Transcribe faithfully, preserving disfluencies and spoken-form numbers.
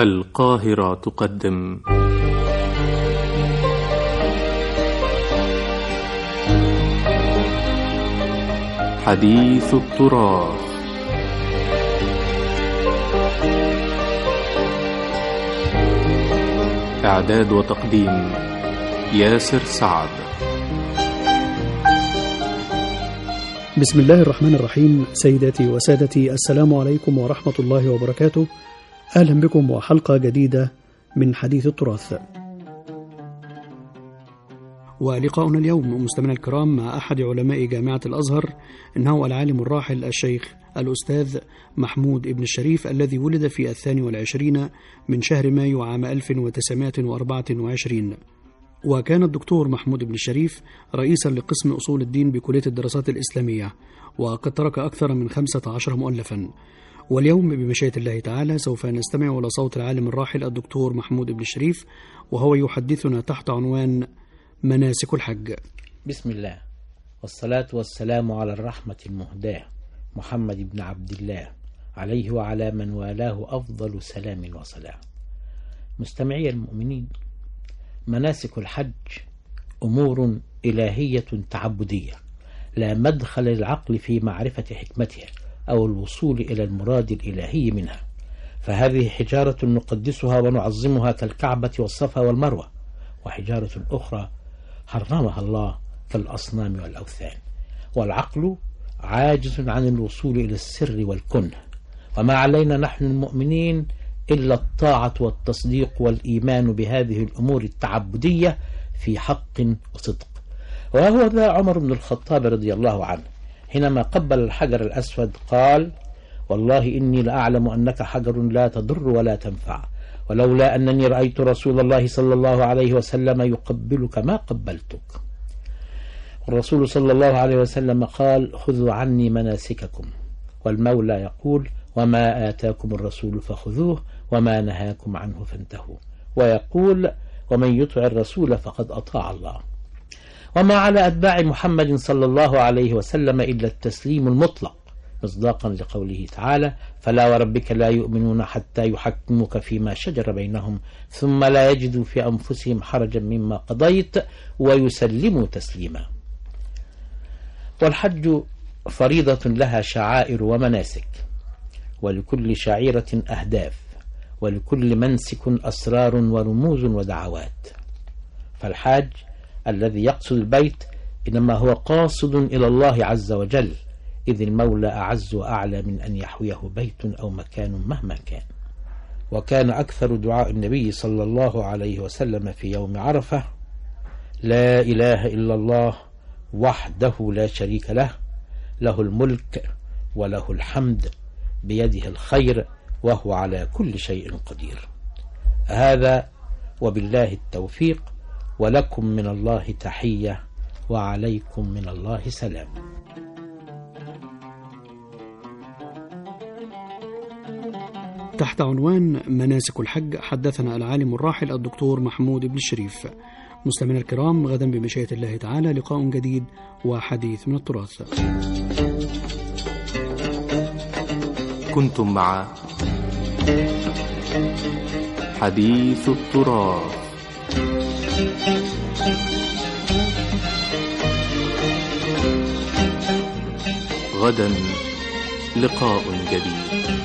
القاهرة تقدم حديث التراث. إعداد وتقديم ياسر سعد. بسم الله الرحمن الرحيم. سيداتي وسادتي، السلام عليكم ورحمة الله وبركاته. أهلا بكم وحلقة جديدة من حديث التراث. ولقاؤنا اليوم مستمعينا الكرام مع أحد علماء جامعة الأزهر، إنه العالم الراحل الشيخ الأستاذ محمود ابن الشريف، الذي ولد في الثاني والعشرين من شهر مايو عام ألف وتسعمائة وأربعة وعشرين. وكان الدكتور محمود ابن الشريف رئيسا لقسم أصول الدين بكلية الدراسات الإسلامية، وقد ترك أكثر من خمسة عشر مؤلفا. واليوم بمشيئة الله تعالى سوف نستمع إلى صوت العالم الراحل الدكتور محمود ابن الشريف، وهو يحدثنا تحت عنوان مناسك الحج. بسم الله والصلاة والسلام على الرحمة المهداة محمد بن عبد الله، عليه وعلى من والاه أفضل سلام وصلاة. مستمعي المؤمنين، مناسك الحج أمور إلهية تعبدية لا مدخل للعقل في معرفة حكمتها أو الوصول إلى المراد الإلهي منها، فهذه حجارة نقدسها ونعظمها كالكعبة والصفا والمروة، وحجارة أخرى حرمها الله كالأصنام والأوثان. والعقل عاجز عن الوصول إلى السر والكنه، وما علينا نحن المؤمنين إلا الطاعة والتصديق والإيمان بهذه الأمور التعبدية في حق وصدق. وهو ذا عمر بن الخطاب رضي الله عنه حينما قبل الحجر الأسود قال: والله إني لأعلم أنك حجر لا تضر ولا تنفع، ولولا أنني رأيت رسول الله صلى الله عليه وسلم يقبلك ما قبلتك. والرسول صلى الله عليه وسلم قال: خذوا عني مناسككم. والمولى يقول: وما آتاكم الرسول فخذوه وما نهاكم عنه فانتهوا. ويقول: ومن يطع الرسول فقد أطاع الله. وما على أتباع محمد صلى الله عليه وسلم إلا التسليم المطلق، مصداقا لقوله تعالى: فلا وربك لا يؤمنون حتى يحكموك فيما شجر بينهم ثم لا يجدوا في أنفسهم حرجا مما قضيت ويسلموا تسليما. والحج فريضة لها شعائر ومناسك، ولكل شعيرة أهداف، ولكل منسك أسرار ورموز ودعوات. فالحاج الذي يقصد البيت إنما هو قاصد إلى الله عز وجل، إذ المولى أعز وأعلى من أن يحويه بيت أو مكان مهما كان. وكان أكثر دعاء النبي صلى الله عليه وسلم في يوم عرفة: لا إله إلا الله وحده لا شريك له، له الملك وله الحمد بيده الخير وهو على كل شيء قدير. هذا وبالله التوفيق، ولكم من الله تحية وعليكم من الله سلام. تحت عنوان مناسك الحج حدثنا العالم الراحل الدكتور محمود ابن الشريف. مستمعينا الكرام، غدا بمشيئة الله تعالى لقاء جديد وحديث من التراث. كنتم مع حديث التراث. غدا لقاء جديد.